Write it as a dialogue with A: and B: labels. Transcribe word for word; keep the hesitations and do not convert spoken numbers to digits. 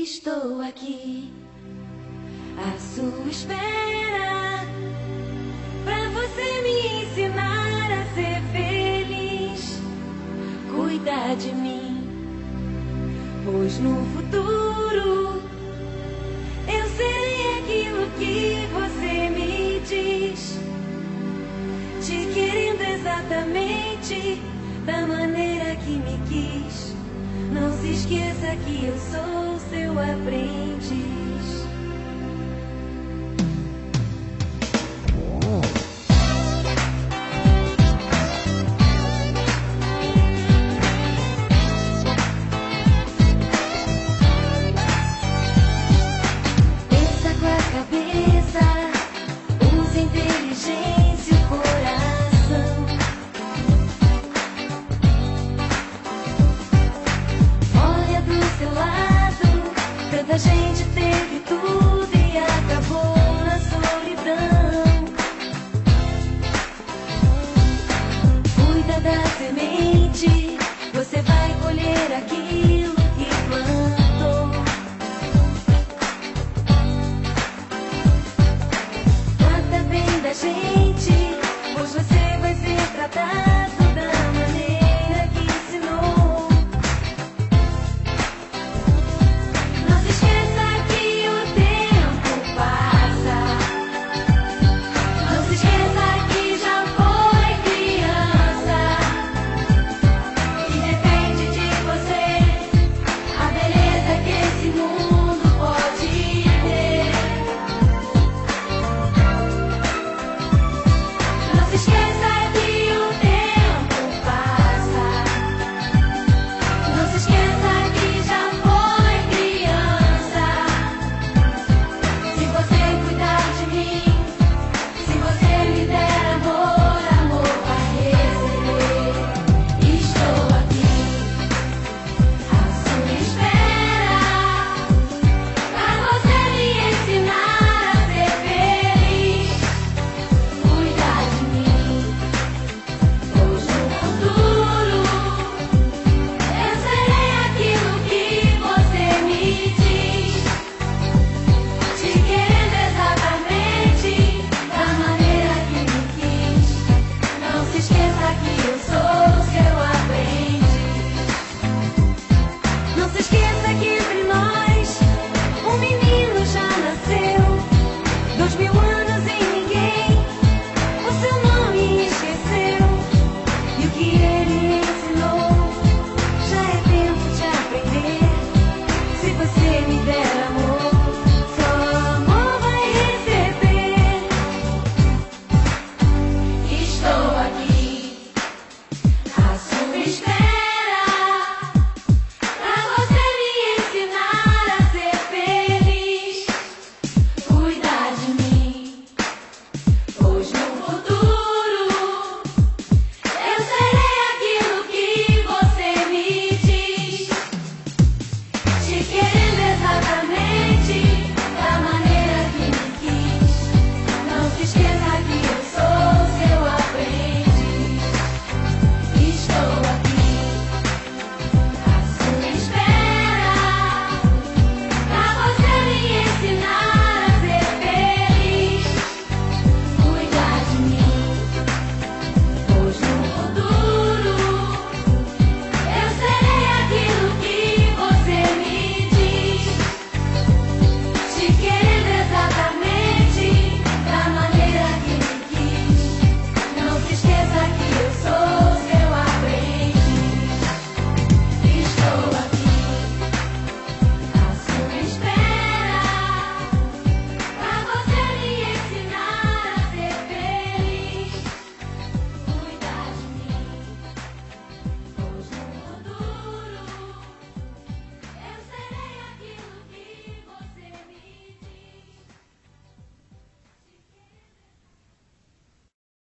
A: Estou aqui à sua espera, pra você me ensinar a ser feliz, cuidar de mim, pois no futuro eu serei aquilo que você me diz, te querendo exatamente da maneira que me quis. Não se esqueça que eu sou seu aprendiz. Pensa com a cabeça, use a inteligência e o coração. Olha do seu lado, tanta gente teve tudo e acabou na solidão. Cuida da semente, você vai colher aquilo que plantou. Trata bem da gente, pois você vai ser tratado da maneira que ensinou. Não se esqueça que o tempo passa. Não se esqueça que já foi criança. E depende de você a beleza que esse mundo pode ter. Não se esqueça que o tempo passa. Não se esqueça que já foi criança. Se você cuidar de mim, se você me der amor, amor vai receber. Estou aqui à sua espera, pra você me ensinar a ser feliz, cuidar de mim, pois no futuro eu serei aquilo que você me diz, te querendo exatamente da maneira que me quis. Não se esqueça que eu sou seu aprendiz. Não se esqueça que entre nós um menino já nasceu. Dois mil anos e ninguém o seu nome esqueceu. E o que ele ensinou já é tempo de aprender. Se você me der amor, só amor vai receber. Estou aqui à sua espera, pra você me ensinar a ser feliz, cuidar de mim, pois no futuro eu serei aquilo que você me diz, te querer